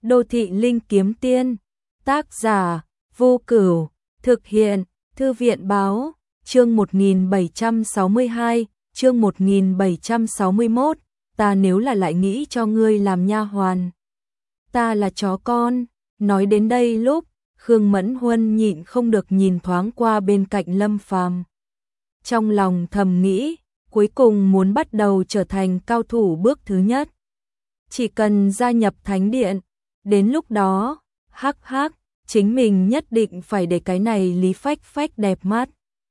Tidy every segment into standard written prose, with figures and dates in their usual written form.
Đô thị linh kiếm tiên, tác giả, Vô Cửu, thực hiện, Thư viện báo, chương 1762, chương 1761, ta nếu là lại nghĩ cho ngươi làm nha hoàn. Ta là chó con, nói đến đây lúc, Khương Mẫn Huân nhịn không được nhìn thoáng qua bên cạnh Lâm Phàm. Trong lòng thầm nghĩ, cuối cùng muốn bắt đầu trở thành cao thủ bước thứ nhất. Chỉ cần gia nhập thánh điện, đến lúc đó, hắc hắc, chính mình nhất định phải để cái này Lý Phách Phách đẹp mắt.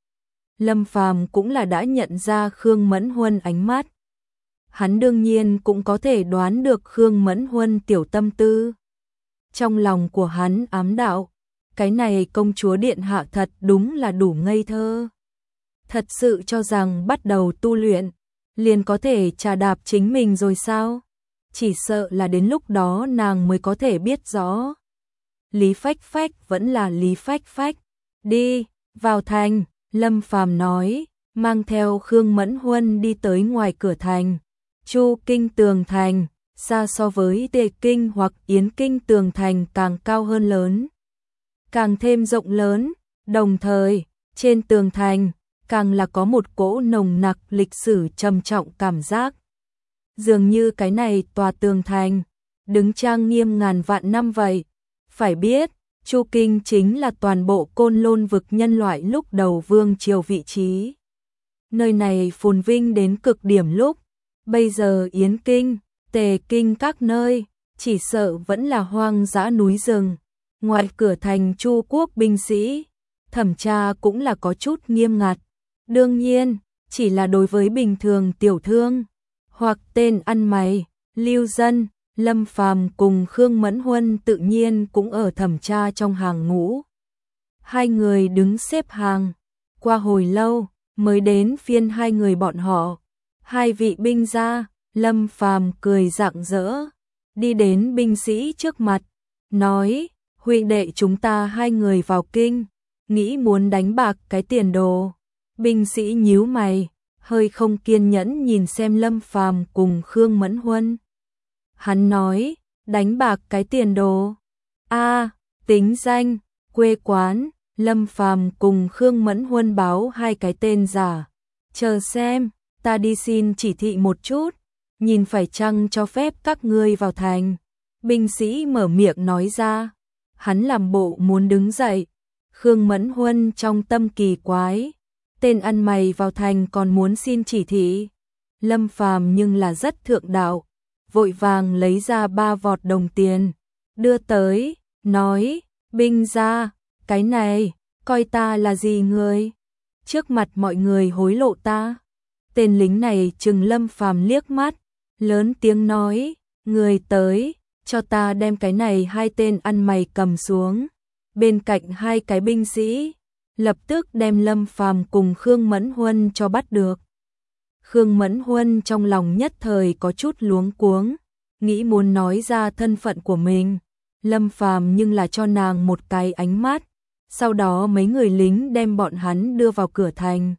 Lâm Phàm cũng là đã nhận ra Khương Mẫn Huân ánh mắt. Hắn đương nhiên cũng có thể đoán được Khương Mẫn Huân tiểu tâm tư. Trong lòng của hắn ám đạo, cái này công chúa điện hạ thật đúng là đủ ngây thơ. Thật sự cho rằng bắt đầu tu luyện, liền có thể trà đạp chính mình rồi sao? Chỉ sợ là đến lúc đó nàng mới có thể biết rõ. Lý Phách Phách vẫn là Lý Phách Phách. Đi, vào thành, Lâm Phàm nói, mang theo Khương Mẫn Huân đi tới ngoài cửa thành. Chu Kinh tường thành, xa so với Tề Kinh hoặc Yến Kinh tường thành càng cao hơn lớn. Càng thêm rộng lớn, đồng thời, trên tường thành, càng là có một cỗ nồng nặc lịch sử trầm trọng cảm giác. Dường như cái này tòa tường thành, đứng trang nghiêm ngàn vạn năm vậy. Phải biết, Chu Kinh chính là toàn bộ Côn Lôn vực nhân loại lúc đầu vương triều vị trí. Nơi này phồn vinh đến cực điểm lúc, bây giờ Yến Kinh, Tề Kinh các nơi, chỉ sợ vẫn là hoang dã núi rừng. Ngoài cửa thành Chu quốc binh sĩ, thẩm tra cũng là có chút nghiêm ngặt. Đương nhiên, chỉ là đối với bình thường tiểu thương, hoặc tên ăn mày, lưu dân, Lâm Phàm cùng Khương Mẫn Huân tự nhiên cũng ở thẩm tra trong hàng ngũ. Hai người đứng xếp hàng, qua hồi lâu, mới đến phiên hai người bọn họ. Hai vị binh gia, Lâm Phàm cười rạng rỡ, đi đến binh sĩ trước mặt, nói, huynh đệ chúng ta hai người vào kinh, nghĩ muốn đánh bạc cái tiền đồ. Binh sĩ nhíu mày, hơi không kiên nhẫn nhìn xem Lâm Phàm cùng Khương Mẫn Huân. Hắn nói, đánh bạc cái tiền đồ. Tính danh, quê quán, Lâm Phàm cùng Khương Mẫn Huân báo hai cái tên giả. Chờ xem, ta đi xin chỉ thị một chút, nhìn phải chăng cho phép các ngươi vào thành. Binh sĩ mở miệng nói ra, hắn làm bộ muốn đứng dậy. Khương Mẫn Huân trong tâm kỳ quái, tên ăn mày vào thành còn muốn xin chỉ thị. Lâm Phàm nhưng là rất thượng đạo, vội vàng lấy ra 3 vọt đồng tiền, đưa tới, nói, binh gia, cái này, coi ta là gì người? Trước mặt mọi người hối lộ ta. Tên lính này trừng Lâm Phàm liếc mắt, lớn tiếng nói, người tới, cho ta đem cái này hai tên ăn mày cầm xuống. Bên cạnh hai cái binh sĩ, lập tức đem Lâm Phàm cùng Khương Mẫn Huân cho bắt được. Khương Mẫn Huân trong lòng nhất thời có chút luống cuống, nghĩ muốn nói ra thân phận của mình. Lâm Phàm nhưng là cho nàng một cái ánh mắt, sau đó mấy người lính đem bọn hắn đưa vào cửa thành.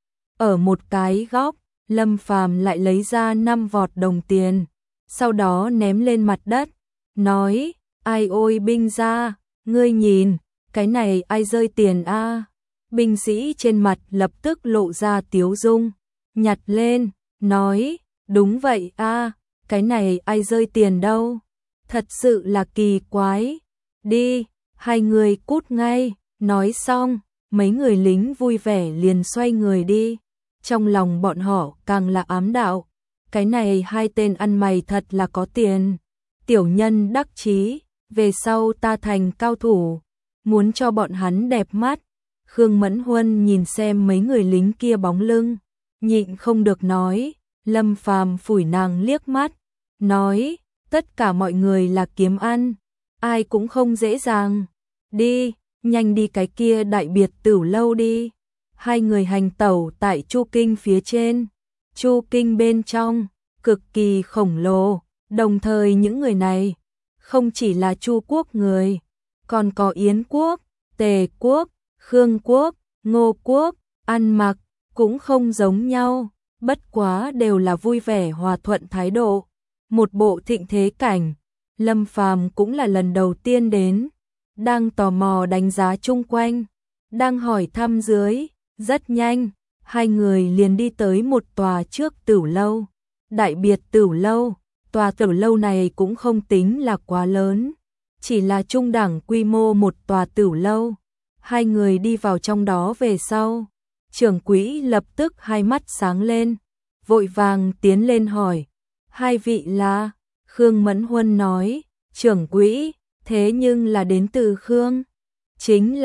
Ở một cái góc, Lâm Phàm lại lấy ra 5 vọt đồng tiền, sau đó ném lên mặt đất, nói, ai ôi binh gia, ngươi nhìn, cái này ai rơi tiền a? Binh sĩ trên mặt lập tức lộ ra tiếu dung, nhặt lên, nói, đúng vậy a, cái này ai rơi tiền đâu, thật sự là kỳ quái, đi, hai người cút ngay. Nói xong, mấy người lính vui vẻ liền xoay người đi. Trong lòng bọn họ càng là ám đạo, cái này hai tên ăn mày thật là có tiền. Tiểu nhân đắc chí, về sau ta thành cao thủ, muốn cho bọn hắn đẹp mắt. Khương Mẫn Huân nhìn xem mấy người lính kia bóng lưng, nhịn không được nói. Lâm Phàm phủi nàng liếc mắt, nói, tất cả mọi người là kiếm ăn, ai cũng không dễ dàng. Đi, nhanh đi cái kia đại biệt tửu lâu đi. Hai người hành tẩu tại Chu Kinh phía trên. Chu Kinh bên trong, cực kỳ khổng lồ, đồng thời những người này, không chỉ là Chu quốc người, còn có Yến quốc, Tề quốc, Khương quốc, Ngô quốc, ăn mặc, cũng không giống nhau, bất quá đều là vui vẻ hòa thuận thái độ. Một bộ thịnh thế cảnh, Lâm Phàm cũng là lần đầu tiên đến, đang tò mò đánh giá chung quanh, đang hỏi thăm dưới, rất nhanh, hai người liền đi tới một tòa trước tửu lâu, Đại Biệt Tửu Lâu. Tòa tửu lâu này cũng không tính là quá lớn, chỉ là trung đẳng quy mô một tòa tửu lâu. Hai người đi vào trong đó về sau, trưởng quỹ lập tức hai mắt sáng lên, vội vàng tiến lên hỏi, hai vị là? Khương Mẫn Huân nói, trưởng quỹ, thế nhưng là đến từ Khương. Chính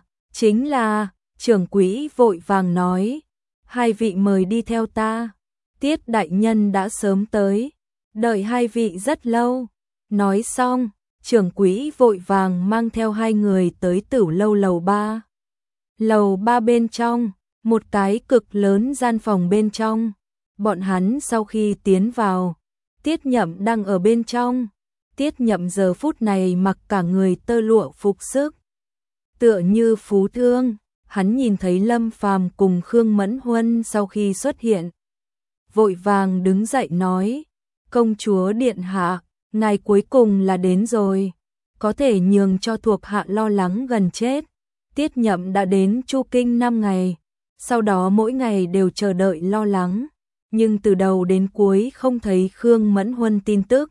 là, trưởng quỹ vội vàng nói, hai vị mời đi theo ta, Tiết đại nhân đã sớm tới, đợi hai vị rất lâu. Nói xong, trưởng quỹ vội vàng mang theo hai người tới tửu lâu lầu 3. Lầu 3 bên trong, một cái cực lớn gian phòng bên trong. Bọn hắn sau khi tiến vào, Tiết Nhậm đang ở bên trong. Tiết Nhậm giờ phút này mặc cả người tơ lụa phục sức, tựa như phú thương. Hắn nhìn thấy Lâm Phàm cùng Khương Mẫn Huân sau khi xuất hiện, vội vàng đứng dậy nói, công chúa điện hạ, ngài cuối cùng là đến rồi, có thể nhường cho thuộc hạ lo lắng gần chết. Tiết Nhậm đã đến Chu Kinh 5 ngày, sau đó mỗi ngày đều chờ đợi lo lắng, nhưng từ đầu đến cuối không thấy Khương Mẫn Huân tin tức.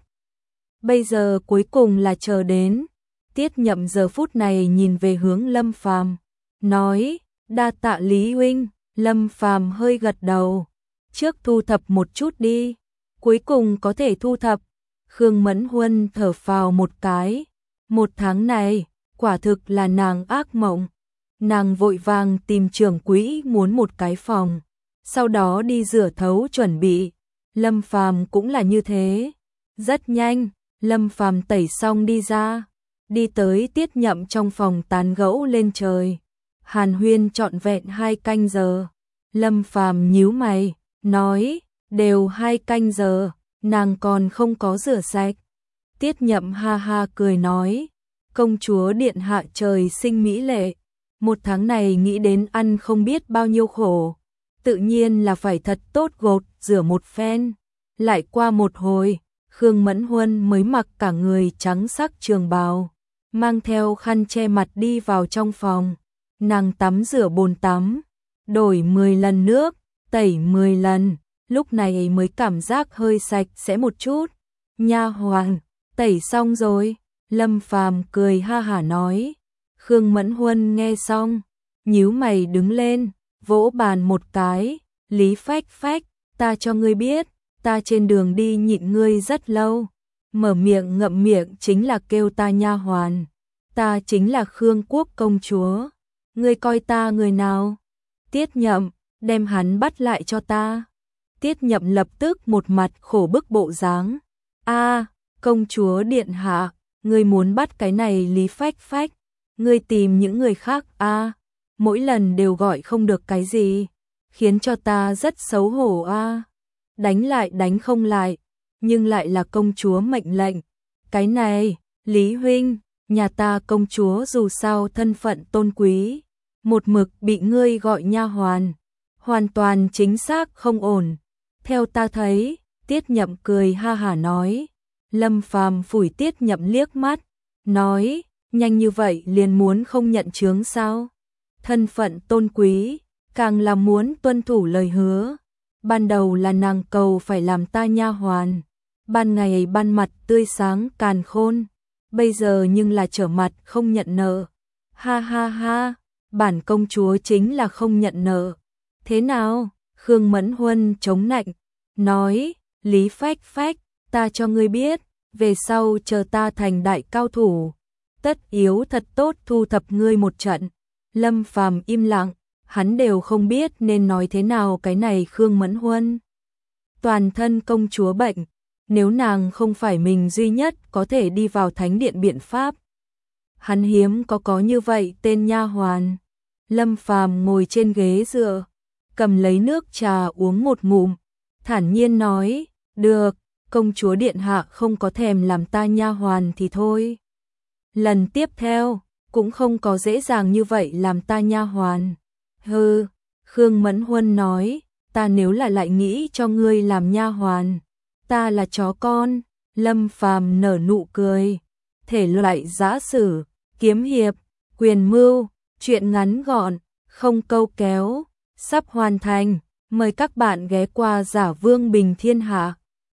Bây giờ cuối cùng là chờ đến. Tiết Nhậm giờ phút này nhìn về hướng Lâm Phàm, nói, đa tạ Lý huynh. Lâm Phàm hơi gật đầu, trước thu thập một chút đi, cuối cùng có thể thu thập. Khương Mẫn Huân thở phào một cái, một tháng này, quả thực là nàng ác mộng. Nàng vội vàng tìm trưởng quỹ muốn một cái phòng, sau đó đi rửa thấu chuẩn bị. Lâm Phàm cũng là như thế. Rất nhanh, Lâm Phàm tẩy xong đi ra, đi tới Tiết Nhậm trong phòng tán gẫu lên trời. Hàn huyên trọn vẹn 2 canh giờ. Lâm Phàm nhíu mày, nói, đều 2 canh giờ, nàng còn không có rửa sạch. Tiết Nhậm ha ha cười nói, công chúa điện hạ trời sinh mỹ lệ, một tháng này nghĩ đến ăn không biết bao nhiêu khổ, tự nhiên là phải thật tốt gột rửa một phen. Lại qua một hồi, Khương Mẫn Huân mới mặc cả người trắng sắc trường bào, mang theo khăn che mặt đi vào trong phòng. Nàng tắm rửa bồn tắm, đổi 10 lần nước, tẩy 10 lần, lúc này mới cảm giác hơi sạch sẽ một chút. Nha hoàn, tẩy xong rồi. Lâm Phàm cười ha hả nói. Khương Mẫn Huân nghe xong, nhíu mày đứng lên, vỗ bàn một cái, Lý Phách Phách, ta cho ngươi biết, ta trên đường đi nhịn ngươi rất lâu, mở miệng ngậm miệng chính là kêu ta nha hoàn, ta chính là Khương Quốc công chúa, ngươi coi ta người nào? Tiết Nhậm, đem hắn bắt lại cho ta. Tiết Nhậm lập tức một mặt khổ bức bộ dáng. A, công chúa điện hạ, ngươi muốn bắt cái này Lý Phách Phách, ngươi tìm những người khác a, mỗi lần đều gọi không được cái gì, khiến cho ta rất xấu hổ a. Đánh lại đánh không lại, nhưng lại là công chúa mệnh lệnh. Cái này, Lý huynh, nhà ta công chúa dù sao thân phận tôn quý, một mực bị ngươi gọi nha hoàn, hoàn toàn chính xác không ổn. Theo ta thấy, Tiết Nhậm cười ha hả nói. Lâm Phàm phủi Tiết Nhậm liếc mắt, nói, nhanh như vậy liền muốn không nhận chướng sao? Thân phận tôn quý, càng là muốn tuân thủ lời hứa. Ban đầu là nàng cầu phải làm ta nha hoàn, ban ngày ban mặt tươi sáng càn khôn, bây giờ nhưng là trở mặt không nhận nợ. Ha ha ha, bản công chúa chính là không nhận nợ. Thế nào? Khương Mẫn Huân chống nạnh, nói, Lý Phách Phách, ta cho ngươi biết, về sau chờ ta thành đại cao thủ, tất yếu thật tốt thu thập ngươi một trận. Lâm Phàm im lặng, hắn đều không biết nên nói thế nào cái này Khương Mẫn Huân. Toàn thân công chúa bệnh, nếu nàng không phải mình duy nhất có thể đi vào thánh điện biện pháp. Hắn hiếm có như vậy tên nha hoàn. Lâm Phàm ngồi trên ghế dựa, cầm lấy nước trà uống một ngụm, thản nhiên nói, được, công chúa điện hạ không có thèm làm ta nha hoàn thì thôi. Lần tiếp theo, cũng không có dễ dàng như vậy làm ta nha hoàn. Hừ, Khương Mẫn Huân nói, ta nếu là lại nghĩ cho ngươi làm nha hoàn, ta là chó con, Lâm Phàm nở nụ cười. Thể loại giã sử, kiếm hiệp, quyền mưu, truyện ngắn gọn, không câu kéo, sắp hoàn thành. Mời các bạn ghé qua Giả Vương Bình Thiên Hạ.